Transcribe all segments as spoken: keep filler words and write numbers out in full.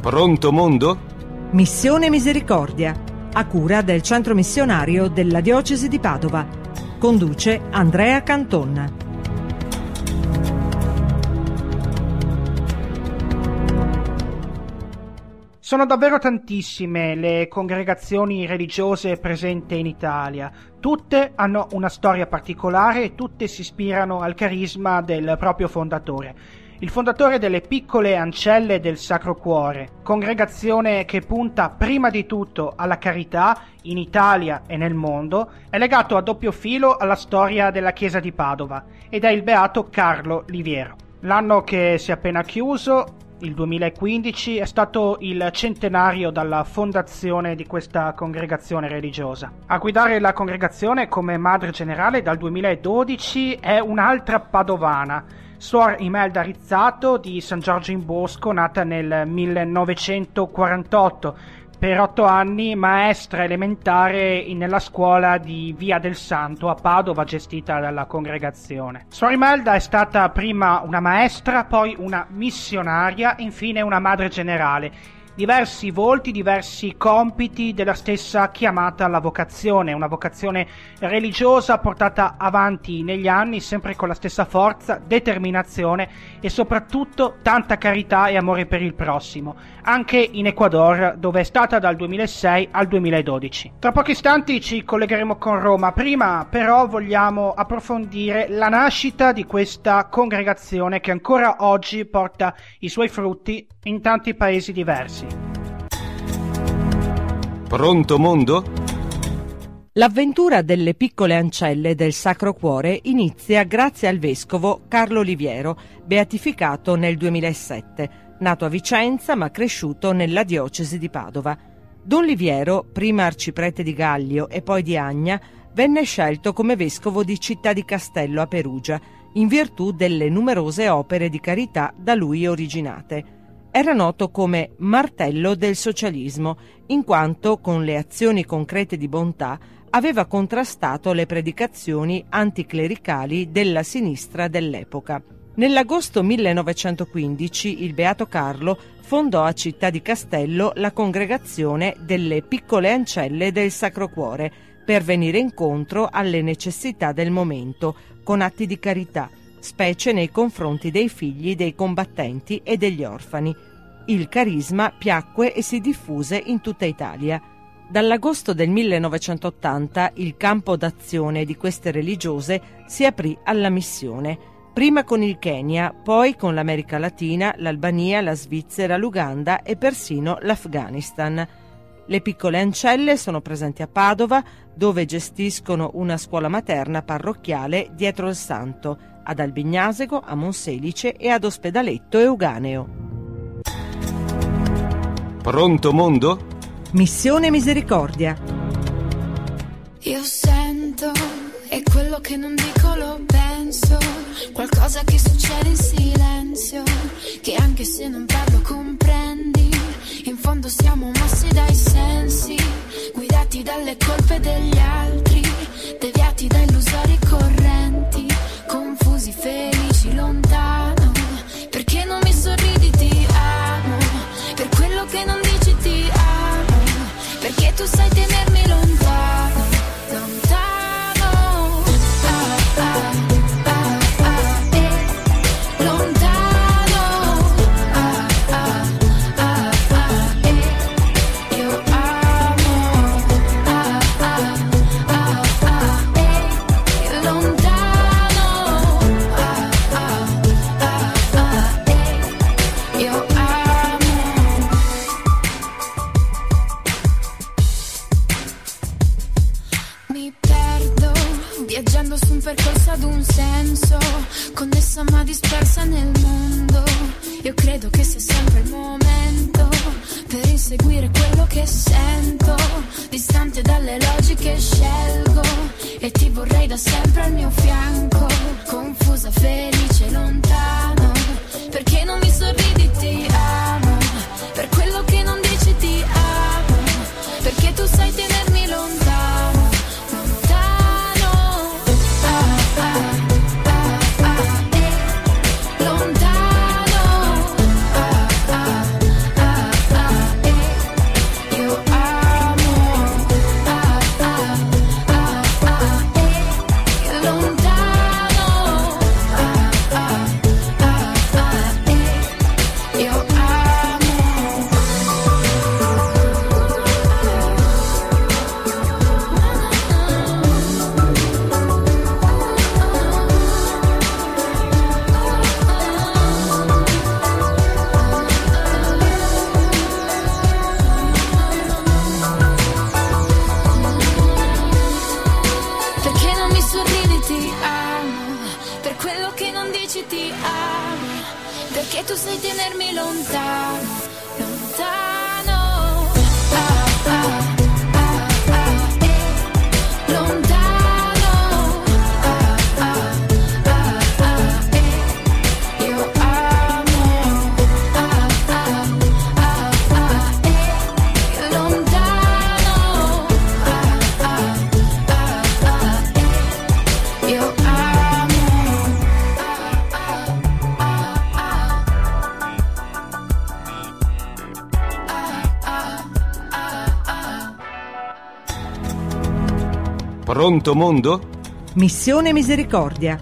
Pronto mondo? Missione Misericordia, a cura del Centro Missionario della Diocesi di Padova. Conduce Andrea Canton. Sono davvero tantissime le congregazioni religiose presenti in Italia. Tutte hanno una storia particolare e tutte si ispirano al carisma del proprio fondatore. Il fondatore delle Piccole Ancelle del Sacro Cuore, congregazione che punta prima di tutto alla carità in Italia e nel mondo, è legato a doppio filo alla storia della Chiesa di Padova ed è il beato Carlo Liviero. L'anno che si è appena chiuso, il duemilaquindici, è stato il centenario dalla fondazione di questa congregazione religiosa. A guidare la congregazione come madre generale dal duemiladodici è un'altra padovana, Suor Imelda Rizzato di San Giorgio in Bosco, nata nel millenovecentoquarantotto. Per otto anni maestra elementare nella scuola di Via del Santo a Padova, gestita dalla congregazione. Suor Imelda è stata prima una maestra, poi una missionaria e infine una madre generale. Diversi volti, diversi compiti della stessa chiamata alla vocazione, una vocazione religiosa portata avanti negli anni sempre con la stessa forza, determinazione e soprattutto tanta carità e amore per il prossimo, anche in Ecuador, dove è stata dal duemilasei al duemiladodici. Tra pochi istanti ci collegheremo con Roma, prima però vogliamo approfondire la nascita di questa congregazione che ancora oggi porta i suoi frutti in tanti paesi diversi. Pronto mondo? L'avventura delle Piccole Ancelle del Sacro Cuore inizia grazie al vescovo Carlo Liviero, beatificato nel duemilasette, nato a Vicenza ma cresciuto nella diocesi di Padova. Don Liviero, prima arciprete di Gallio e poi di Agna, venne scelto come vescovo di Città di Castello a Perugia, in virtù delle numerose opere di carità da lui originate. Era noto come martello del socialismo, in quanto con le azioni concrete di bontà aveva contrastato le predicazioni anticlericali della sinistra dell'epoca. Nell'agosto millenovecentoquindici il beato Carlo fondò a Città di Castello la congregazione delle Piccole Ancelle del Sacro Cuore per venire incontro alle necessità del momento con atti di carità, specie nei confronti dei figli dei combattenti e degli orfani. Il carisma piacque e si diffuse in tutta Italia. Dall'agosto del millenovecentottanta il campo d'azione di queste religiose si aprì alla missione, prima con il Kenya, poi con l'America Latina, l'Albania, la Svizzera, l'Uganda e persino l'Afghanistan. Le Piccole Ancelle sono presenti a Padova, dove gestiscono una scuola materna parrocchiale dietro il Santo, ad Albignasego, a Monselice e ad Ospedaletto Euganeo. Pronto mondo? Missione Misericordia. Io sento, e quello che non dico lo penso, qualcosa che succede in silenzio, che anche se non parlo comprendi, in fondo siamo mossi dai sensi, guidati dalle colpe degli altri, deviati da illusori correnti, confusi, felici, lontano, perché non mi sorridi ti amo, per quello che non dici ti amo, perché tu sai tenermi lontano, lontano, ah, ah, ah, ah, eh, lontano, ah, ah, ah, ah, eh, io amo, ah, ah, ah, ah, eh, lontano, ah, ah, ah, ah, eh, io amo. Viaggiando su un percorso ad un senso, connessa ma dispersa nel mondo. Io credo che sia sempre il momento per inseguire quello che sento, distante dalle logiche scelgo e ti vorrei da sempre al mio fianco, confusa, felice, lontano, perché non mi sorridi ti amo, per quello che non dici ti amo, perché tu sai tenermi lontano. Ah, ah, ah, sorridi ti amo, per quello che non dici ti amo, perché tu sai tenermi lontano, lontano. Ah, ah. Pronto mondo? Missione Misericordia.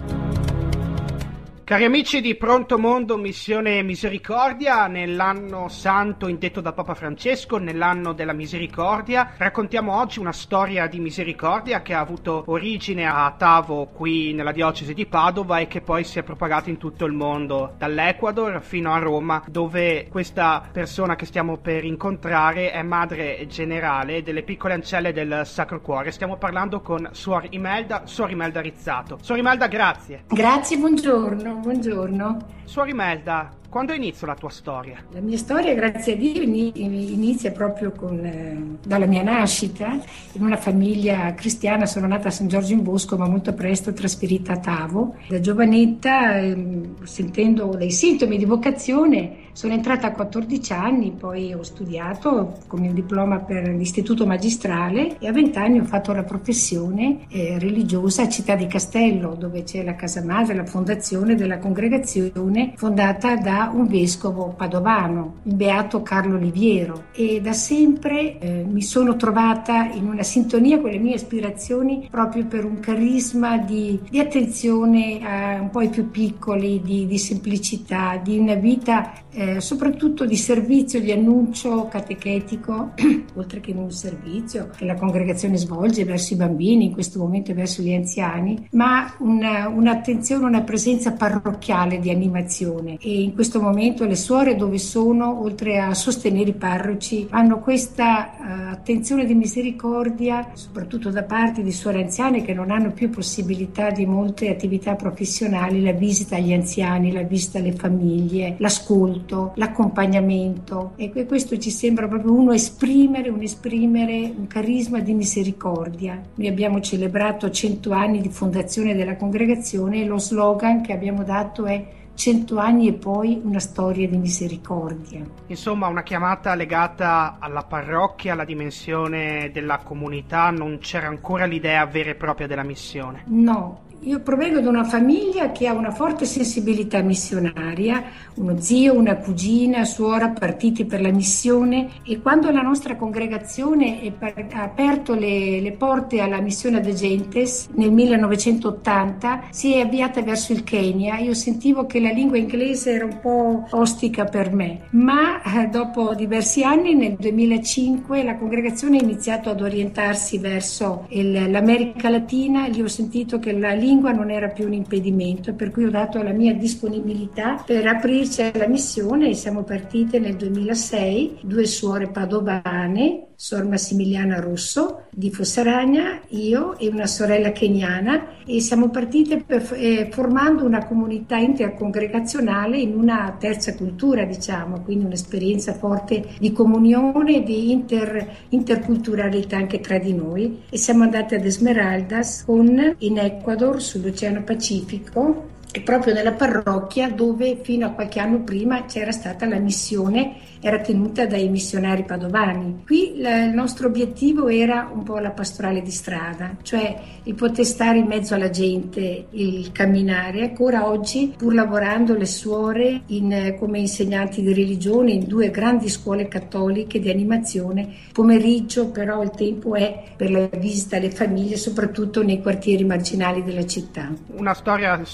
Cari amici di Pronto Mondo, Missione Misericordia, nell'anno santo indetto da Papa Francesco, nell'anno della misericordia, raccontiamo oggi una storia di misericordia che ha avuto origine a Tavo, qui nella diocesi di Padova, e che poi si è propagata in tutto il mondo, dall'Ecuador fino a Roma, dove questa persona che stiamo per incontrare è madre generale delle piccole ancelle del Sacro Cuore. Stiamo parlando con Suor Imelda, Suor Imelda Rizzato. Suor Imelda, grazie. Grazie, buongiorno. Buongiorno. Suor Imelda, quando inizia la tua storia? La mia storia, grazie a Dio, inizia proprio con, eh, dalla mia nascita. In una famiglia cristiana, sono nata a San Giorgio in Bosco, ma molto presto trasferita a Tavo. Da giovanetta, eh, sentendo dei sintomi di vocazione, sono entrata a quattordici anni, poi ho studiato con il diploma per l'istituto magistrale e a venti anni ho fatto la professione eh, religiosa a Città di Castello, dove c'è la casa madre, la fondazione della congregazione fondata da un vescovo padovano, il beato Carlo Liviero, e da sempre eh, mi sono trovata in una sintonia con le mie aspirazioni proprio per un carisma di, di attenzione a un po' i più piccoli, di, di semplicità, di una vita eh, soprattutto di servizio, di annuncio catechetico, oltre che un servizio che la congregazione svolge verso i bambini, in questo momento verso gli anziani, ma una, un'attenzione, una presenza parrocchiale di animazione. E in questo momento le suore dove sono, oltre a sostenere i parroci, hanno questa uh, attenzione di misericordia, soprattutto da parte di suore anziane che non hanno più possibilità di molte attività professionali, la visita agli anziani, la visita alle famiglie, l'ascolto, l'accompagnamento, e questo ci sembra proprio uno esprimere, un esprimere un carisma di misericordia. Noi abbiamo celebrato cento anni di fondazione della congregazione e lo slogan che abbiamo dato è cento anni e poi una storia di misericordia. Insomma, una chiamata legata alla parrocchia, alla dimensione della comunità. Non c'era ancora l'idea vera e propria della missione. No. Io provengo da una famiglia che ha una forte sensibilità missionaria, uno zio, una cugina, suora partiti per la missione, e quando la nostra congregazione ha aperto le, le porte alla missione ad Agentes nel millenovecentottanta, si è avviata verso il Kenya. Io sentivo che la lingua inglese era un po' ostica per me, ma eh, dopo diversi anni, nel duemilacinque, la congregazione ha iniziato ad orientarsi verso il, l'America Latina. Lì ho sentito che la lingua non era più un impedimento, per cui ho dato la mia disponibilità per aprirci alla missione e siamo partite nel duemilasei, due suore padovane, Sor Massimiliana Rosso di Fossaragna, io e una sorella keniana, e siamo partite per, eh, formando una comunità intercongregazionale in una terza cultura, diciamo, quindi un'esperienza forte di comunione, di inter, interculturalità anche tra di noi, e siamo andate ad Esmeraldas con, in Ecuador, sull'Oceano Pacifico, e proprio nella parrocchia dove fino a qualche anno prima c'era stata la missione, era tenuta dai missionari padovani. Qui la, il nostro obiettivo era un po' la pastorale di strada, cioè il poter stare in mezzo alla gente, il camminare. Ancora oggi, pur lavorando le suore in, come insegnanti di religione in due grandi scuole cattoliche di animazione, pomeriggio però il tempo è per la visita alle famiglie, soprattutto nei quartieri marginali della città. Una storia insomma che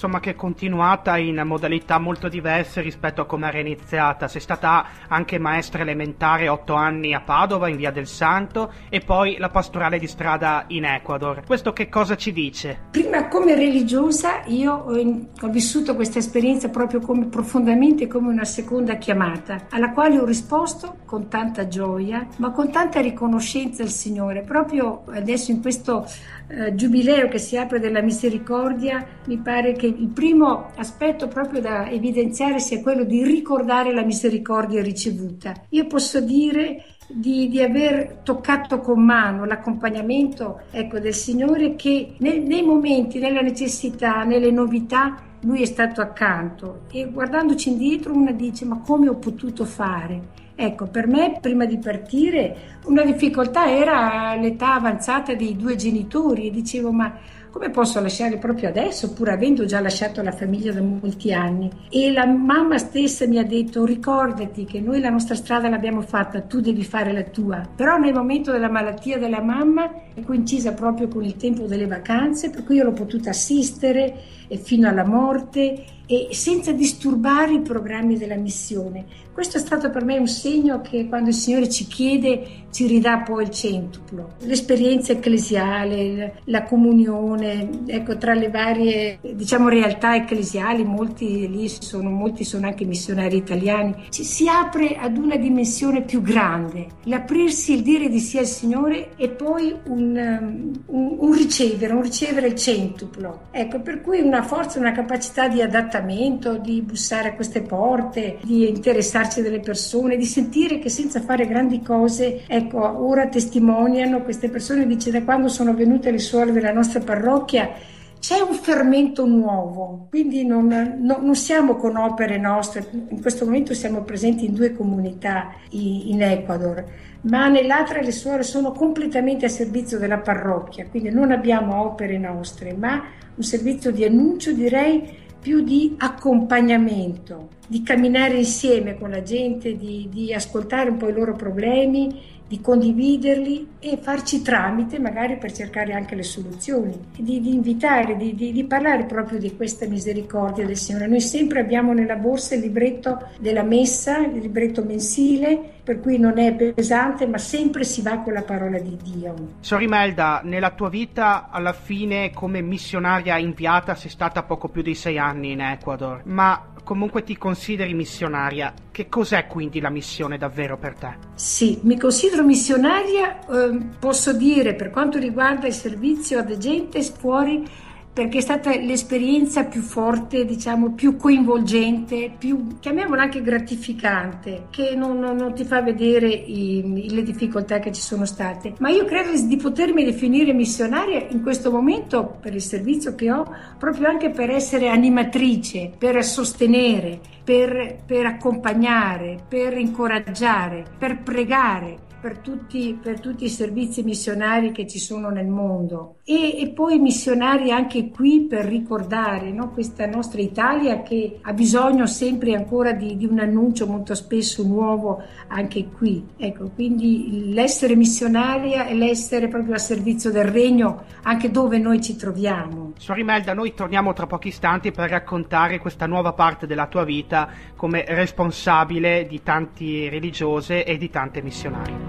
continuata in modalità molto diverse rispetto a come era iniziata. Sei stata anche maestra elementare otto anni a Padova, in Via del Santo, e poi la pastorale di strada in Ecuador. Questo che cosa ci dice? Prima, come religiosa, io ho, in, ho vissuto questa esperienza proprio come profondamente come una seconda chiamata, alla quale ho risposto con tanta gioia, ma con tanta riconoscenza al Signore. Proprio adesso in questo eh, giubileo che si apre della misericordia, mi pare che il primo aspetto proprio da evidenziare sia quello di ricordare la misericordia ricevuta. Io posso dire Di, di aver toccato con mano l'accompagnamento, ecco, del Signore, che nei, nei momenti, nella necessità, nelle novità, Lui è stato accanto, e guardandoci indietro una dice: ma come ho potuto fare? Ecco, per me prima di partire una difficoltà era l'età avanzata dei due genitori, e dicevo: ma come posso lasciare proprio adesso, pur avendo già lasciato la famiglia da molti anni? E la mamma stessa mi ha detto: ricordati che noi la nostra strada l'abbiamo fatta, tu devi fare la tua. Però nel momento della malattia della mamma è coincisa proprio con il tempo delle vacanze, per cui io l'ho potuta assistere fino alla morte, e senza disturbare i programmi della missione. Questo è stato per me un segno che quando il Signore ci chiede ci ridà poi il centuplo. L'esperienza ecclesiale, la comunione, ecco, tra le varie, diciamo, realtà ecclesiali, molti lì sono, molti sono anche missionari italiani, ci si apre ad una dimensione più grande, l'aprirsi, il dire di sì al Signore, e poi un, un, un ricevere, un ricevere il centuplo. Ecco, per cui una forza, una capacità di adattamento, di bussare a queste porte, di interessarci delle persone, di sentire che senza fare grandi cose, ecco, ora testimoniano queste persone, dice: da quando sono venute le suore della nostra parrocchia c'è un fermento nuovo, quindi non, no, non siamo con opere nostre. In questo momento siamo presenti in due comunità in Ecuador, ma nell'altra le suore sono completamente a servizio della parrocchia, quindi non abbiamo opere nostre, ma un servizio di annuncio, direi più di accompagnamento, di camminare insieme con la gente, di, di ascoltare un po' i loro problemi, di condividerli e farci tramite magari per cercare anche le soluzioni, di, di invitare, di, di, di parlare proprio di questa misericordia del Signore. Noi sempre abbiamo nella borsa il libretto della messa, il libretto mensile, per cui non è pesante, ma sempre si va con la parola di Dio. Sor Imelda, nella tua vita alla fine come missionaria inviata sei stata poco più di sei anni in Ecuador, ma comunque ti consideri missionaria. Che cos'è quindi la missione davvero per te? Sì, mi considero missionaria, eh, posso dire, per quanto riguarda il servizio a gente fuori, perché è stata l'esperienza più forte, diciamo, più coinvolgente, più, chiamiamola anche gratificante, che non, non, non ti fa vedere i, le difficoltà che ci sono state. Ma io credo di potermi definire missionaria in questo momento, per il servizio che ho, proprio anche per essere animatrice, per sostenere, per, per accompagnare, per incoraggiare, per pregare. Per tutti, per tutti i servizi missionari che ci sono nel mondo, e, e poi missionari anche qui per ricordare, no, questa nostra Italia che ha bisogno sempre ancora di, di un annuncio molto spesso nuovo anche qui. Ecco, quindi l'essere missionaria è l'essere proprio a servizio del regno anche dove noi ci troviamo. Sor Imelda, noi torniamo tra pochi istanti per raccontare questa nuova parte della tua vita come responsabile di tanti religiose e di tante missionarie.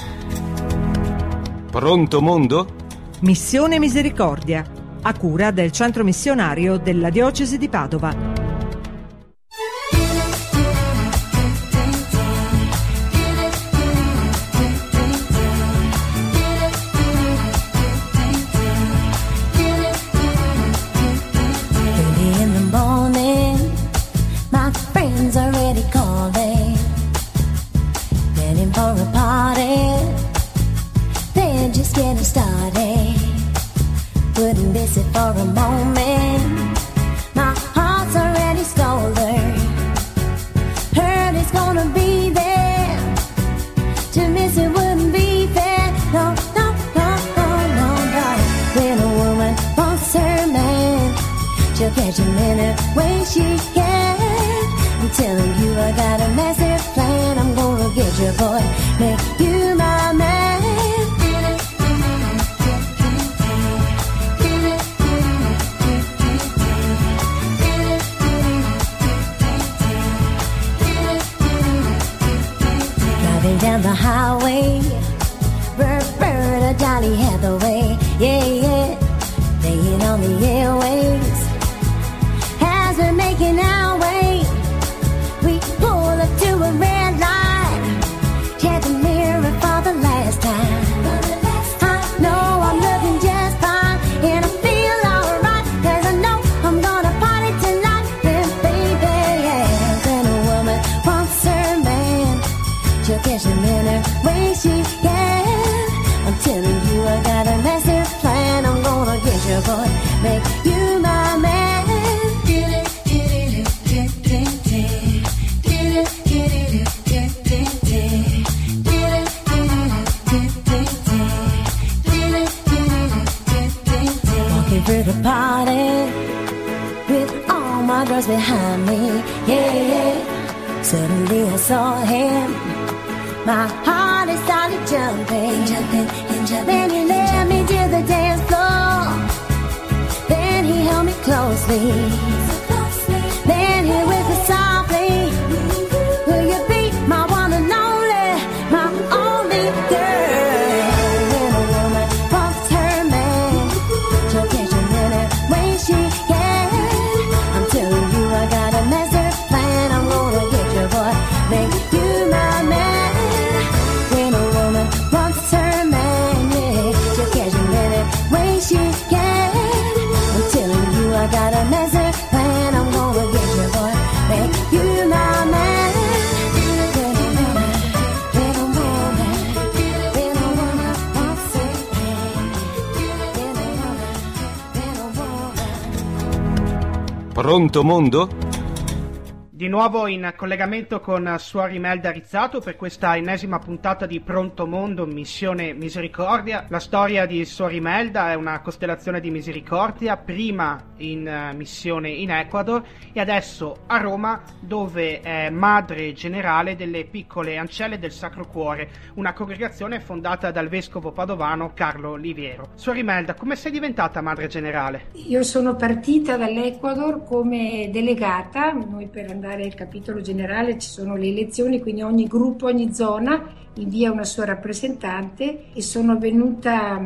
Pronto mondo? Missione Misericordia, a cura del Centro Missionario della Diocesi di Padova. Getting started, wouldn't miss it for a moment. My heart's already stolen. Hurt is gonna be there. To miss it wouldn't be fair. No, no, no, no, no, no. When a woman wants her man, she'll catch him in a way she can. I'm telling you, I got a massive plan. I'm gonna get you, boy, make you my man. highway. Roberta, Dolly Hathaway, yeah, yeah, playing on the airwaves. As we're making our way, we pull up to a red light. Check the mirror for the last time. I know I'm looking just fine, and I feel alright, 'cause I know I'm gonna party tonight. And baby, yeah, when a woman wants her man, she'll catch him in her way she can. I'm telling you, I got a massive plan. I'm gonna get your boy, make you my man. Get it, get it, get it, get it, get it, get it, get it, get it, get it, get it, get it. Walking through the party with all my girls behind me, yeah, yeah. Suddenly I saw him. My heart is started jumping, jumping, and jumping. Then he led me to the dance floor. Then he held me closely. Then he whispered softly, will you be my one and only, my only girl? When a woman wants her man, she'll catch him in her way she can. I'm telling you, I got a master plan. I'm gonna get your boy, make you my man. She can. I'm telling you, I got a master plan. I'm gonna get you, boy, make you my man. Little woman, little woman, wants it. Little woman, little woman. Pronto mondo? Di nuovo in collegamento con Suor Imelda Rizzato per questa ennesima puntata di Pronto Mondo, Missione Misericordia. La storia di Suor Imelda è una costellazione di misericordia, prima in uh, missione in Ecuador e adesso a Roma, dove è madre generale delle Piccole Ancelle del Sacro Cuore, una congregazione fondata dal vescovo padovano Carlo Liviero. Suor Imelda, come sei diventata madre generale? Io sono partita dall'Ecuador come delegata. Noi per andare al capitolo generale ci sono le elezioni, quindi ogni gruppo, ogni zona invia una sua rappresentante, e sono venuta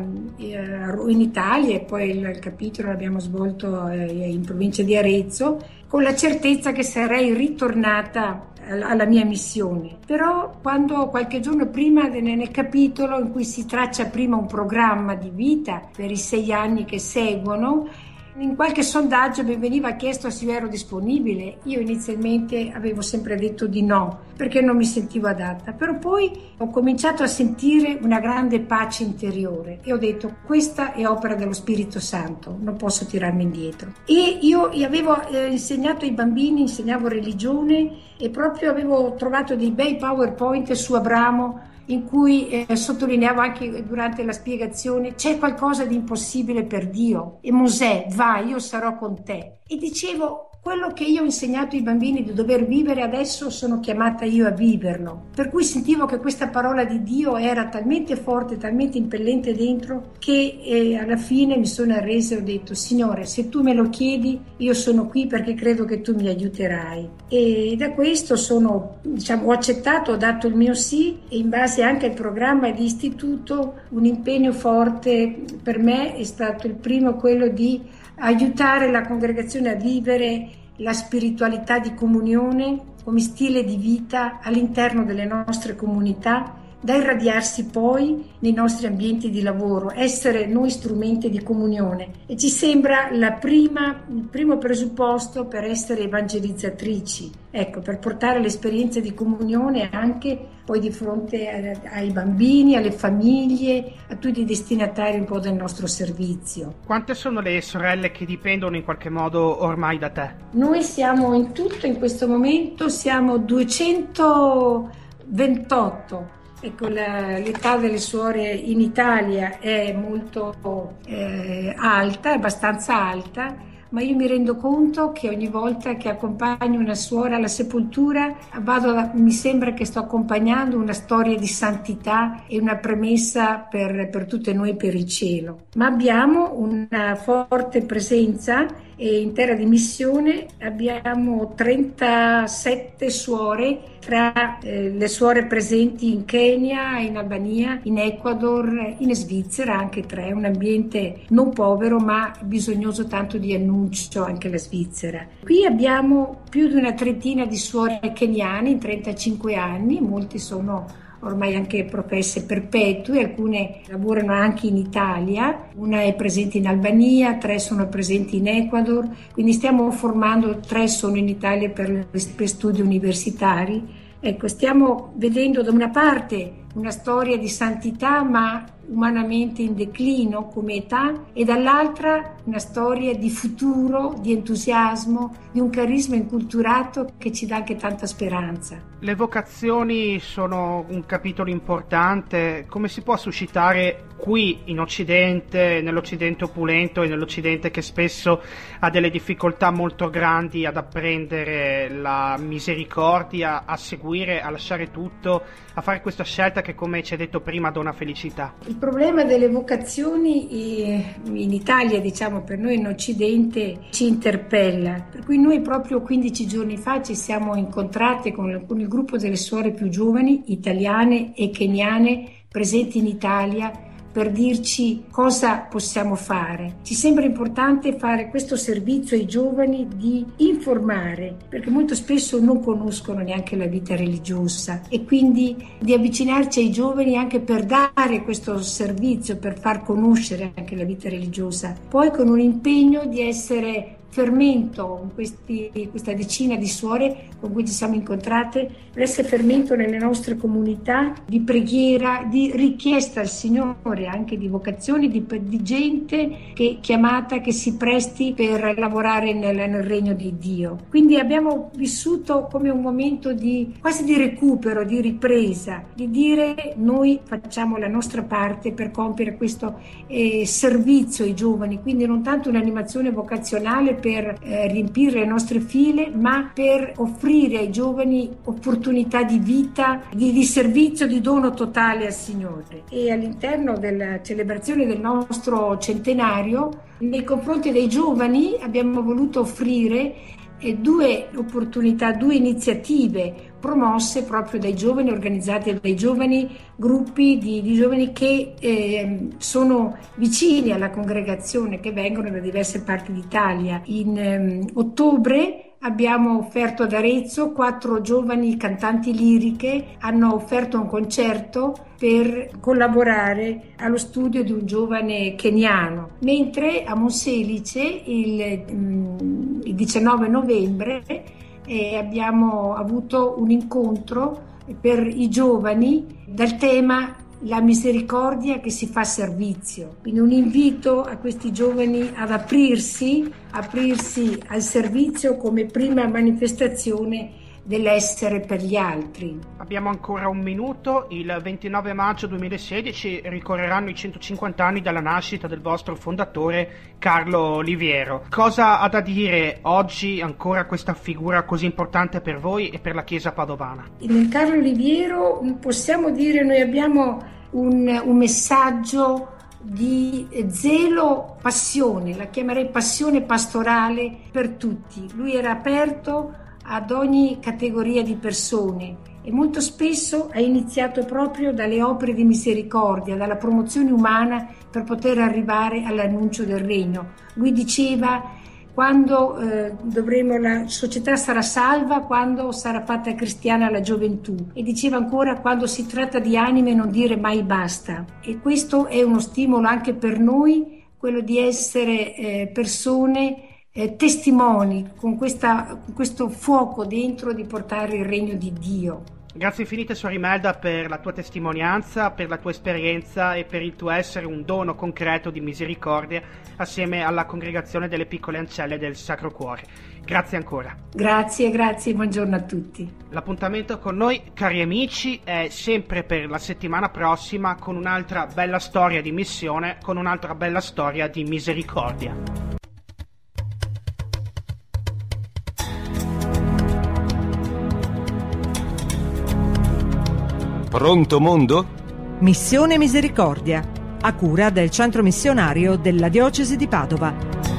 in Italia e poi il capitolo l'abbiamo svolto in provincia di Arezzo con la certezza che sarei ritornata alla mia missione. Però quando qualche giorno prima nel capitolo in cui si traccia prima un programma di vita per i sei anni che seguono, in qualche sondaggio mi veniva chiesto se io ero disponibile. Io inizialmente avevo sempre detto di no, perché non mi sentivo adatta, però poi ho cominciato a sentire una grande pace interiore e ho detto: questa è opera dello Spirito Santo, non posso tirarmi indietro. E io avevo eh, insegnato ai bambini, insegnavo religione, e proprio avevo trovato dei bei PowerPoint su Abramo in cui eh, sottolineavo anche durante la spiegazione: c'è qualcosa di impossibile per Dio, e Mosè, vai, io sarò con te. E dicevo, quello che io ho insegnato ai bambini di dover vivere, adesso sono chiamata io a viverlo. Per cui sentivo che questa parola di Dio era talmente forte, talmente impellente dentro, che eh, alla fine mi sono arresa e ho detto: Signore, se tu me lo chiedi, io sono qui perché credo che tu mi aiuterai. E da questo sono, diciamo, ho accettato, ho dato il mio sì, e in base anche al programma di istituto un impegno forte per me è stato il primo, quello di aiutare la congregazione a vivere la spiritualità di comunione come stile di vita all'interno delle nostre comunità, da irradiarsi poi nei nostri ambienti di lavoro, essere noi strumenti di comunione. E ci sembra la prima, il primo presupposto per essere evangelizzatrici, ecco, per portare l'esperienza di comunione anche poi di fronte ai bambini, alle famiglie, a tutti i destinatari un po' del nostro servizio. Quante sono le sorelle che dipendono in qualche modo ormai da te? Noi siamo in tutto, in questo momento siamo duecentoventotto. Ecco, la, l'età delle suore in Italia è molto eh, alta, abbastanza alta, ma io mi rendo conto che ogni volta che accompagno una suora alla sepoltura vado, mi sembra che sto accompagnando una storia di santità e una premessa per, per tutte noi per il cielo. Ma abbiamo una forte presenza e in terra di missione abbiamo trentasette suore, tra eh, le suore presenti in Kenya, in Albania, in Ecuador, in Svizzera, anche tre, un ambiente non povero ma bisognoso tanto di annuncio anche la Svizzera. Qui abbiamo più di una trentina di suore keniane in trentacinque anni, molti sono ormai anche professe perpetue, alcune lavorano anche in Italia, una è presente in Albania, tre sono presenti in Ecuador, quindi stiamo formando, tre sono in Italia per, per studi universitari. Ecco, stiamo vedendo da una parte una storia di santità ma umanamente in declino come età, e dall'altra una storia di futuro, di entusiasmo, di un carisma inculturato che ci dà anche tanta speranza. Le vocazioni sono un capitolo importante. Come si può suscitare qui in Occidente, nell'Occidente opulento e nell'Occidente che spesso ha delle difficoltà molto grandi ad apprendere la misericordia, a seguire, a lasciare tutto, a fare questa scelta che, come ci ha detto prima, dona felicità? Il problema delle vocazioni in Italia, diciamo per noi in Occidente, ci interpella. Per cui noi proprio quindici giorni fa ci siamo incontrati con, con il gruppo delle suore più giovani, italiane e keniane, presenti in Italia, per dirci cosa possiamo fare. Ci sembra importante fare questo servizio ai giovani di informare, perché molto spesso non conoscono neanche la vita religiosa, e quindi di avvicinarci ai giovani anche per dare questo servizio, per far conoscere anche la vita religiosa. Poi con un impegno di essere fermento, in questi, questa decina di suore con cui ci siamo incontrate, per essere fermento nelle nostre comunità di preghiera, di richiesta al Signore, anche di vocazioni, di, di gente che chiamata, che si presti per lavorare nel, nel regno di Dio. Quindi abbiamo vissuto come un momento di quasi di recupero, di ripresa, di dire noi facciamo la nostra parte per compiere questo eh, servizio ai giovani, quindi non tanto un'animazione vocazionale per eh, riempire le nostre file, ma per offrire ai giovani opportunità di vita, di, di servizio, di dono totale al Signore. E all'interno della celebrazione del nostro centenario, nei confronti dei giovani abbiamo voluto offrire eh, due opportunità, due iniziative promosse proprio dai giovani, organizzate dai giovani, gruppi di, di giovani che eh, sono vicini alla congregazione, che vengono da diverse parti d'Italia. In eh, ottobre abbiamo offerto ad Arezzo quattro giovani cantanti liriche, hanno offerto un concerto per collaborare allo studio di un giovane keniano, mentre a Monselice il, mm, il diciannove novembre e abbiamo avuto un incontro per i giovani dal tema la misericordia che si fa servizio. Quindi un invito a questi giovani ad aprirsi, aprirsi al servizio come prima manifestazione dell'essere per gli altri. Abbiamo ancora un minuto. Il ventinove maggio duemilasedici ricorreranno i centocinquanta anni dalla nascita del vostro fondatore Carlo Liviero. Cosa ha da dire oggi ancora questa figura così importante per voi e per la Chiesa padovana? In Carlo Liviero possiamo dire noi abbiamo un, un messaggio di zelo, passione, la chiamerei passione pastorale per tutti. Lui era aperto ad ogni categoria di persone e molto spesso ha iniziato proprio dalle opere di misericordia, dalla promozione umana per poter arrivare all'annuncio del regno. Lui diceva: quando eh, dovremo, la società sarà salva quando sarà fatta cristiana la gioventù, e diceva ancora: quando si tratta di anime non dire mai basta. E questo è uno stimolo anche per noi, quello di essere eh, persone Eh, testimoni con, questa, con questo fuoco dentro di portare il regno di Dio. Grazie infinite, Suor Imelda, per la tua testimonianza, per la tua esperienza e per il tuo essere un dono concreto di misericordia assieme alla congregazione delle piccole ancelle del Sacro Cuore. Grazie ancora. Grazie, grazie, buongiorno a tutti. L'appuntamento con noi, cari amici, è sempre per la settimana prossima con un'altra bella storia di missione, con un'altra bella storia di misericordia. Pronto mondo? Missione Misericordia, a cura del Centro Missionario della Diocesi di Padova.